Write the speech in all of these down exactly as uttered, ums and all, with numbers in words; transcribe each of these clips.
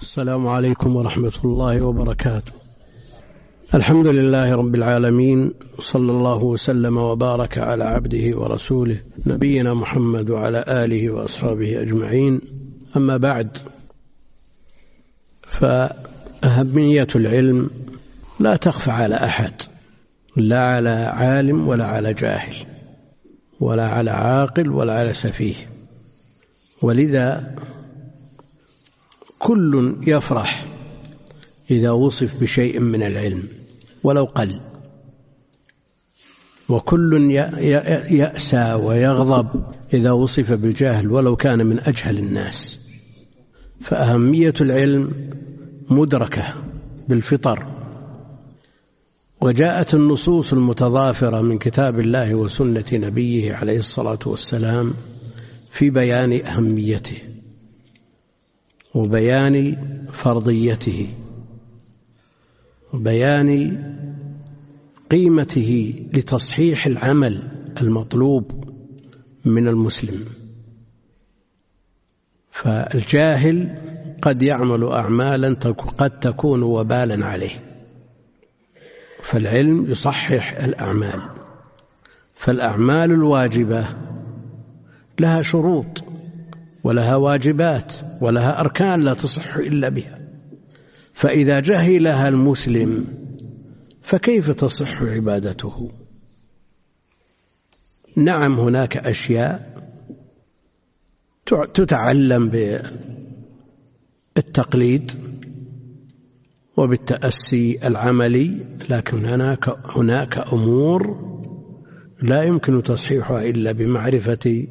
السلام عليكم ورحمة الله وبركاته. الحمد لله رب العالمين، صلى الله وسلم وبارك على عبده ورسوله نبينا محمد وعلى آله وأصحابه أجمعين. أما بعد، فأهمية العلم لا تخفى على أحد، لا على عالم ولا على جاهل ولا على عاقل ولا على سفيه، ولذا كل يفرح إذا وصف بشيء من العلم ولو قل، وكل يأسى ويغضب إذا وصف بالجهل ولو كان من أجهل الناس. فأهمية العلم مدركة بالفطر، وجاءت النصوص المتضافرة من كتاب الله وسنة نبيه عليه الصلاة والسلام في بيان أهميته وبيان فرضيته وبيان قيمته لتصحيح العمل المطلوب من المسلم. فالجاهل قد يعمل أعمالا قد تكون وبالا عليه، فالعلم يصحح الأعمال. فالأعمال الواجبة لها شروط ولها واجبات ولها أركان لا تصح إلا بها، فإذا جهلها المسلم فكيف تصح عبادته؟ نعم، هناك أشياء تتعلم بالتقليد وبالتأسي العملي، لكن هناك هناك أمور لا يمكن تصحيحها إلا بمعرفة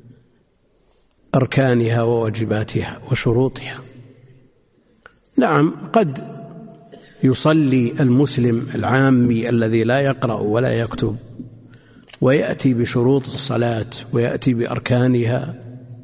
أركانها وواجباتها وشروطها. نعم، قد يصلي المسلم العامي الذي لا يقرأ ولا يكتب ويأتي بشروط الصلاة ويأتي بأركانها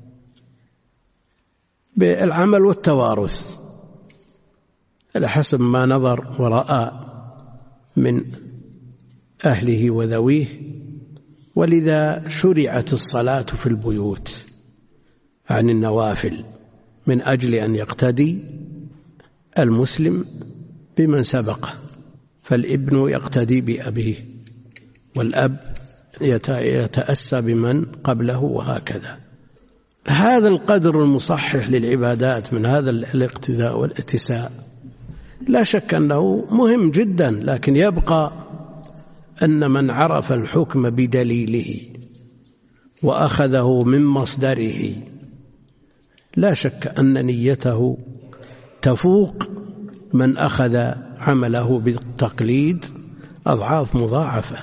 بالعمل والتوارث على حسب ما نظر ورأى من أهله وذويه. ولذا شرعت الصلاة في البيوت عن النوافل من أجل أن يقتدي المسلم بمن سبقه، فالابن يقتدي بأبيه والأب يتأسى بمن قبله، وهكذا. هذا القدر المصحح للعبادات من هذا الاقتداء والاتساء لا شك أنه مهم جدا، لكن يبقى أن من عرف الحكم بدليله وأخذه من مصدره لا شك أن نيته تفوق من أخذ عمله بالتقليد أضعاف مضاعفة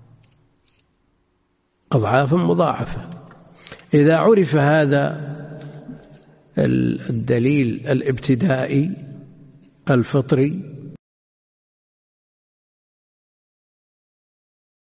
أضعاف مضاعفة. إذا عرف هذا الدليل الابتدائي الفطري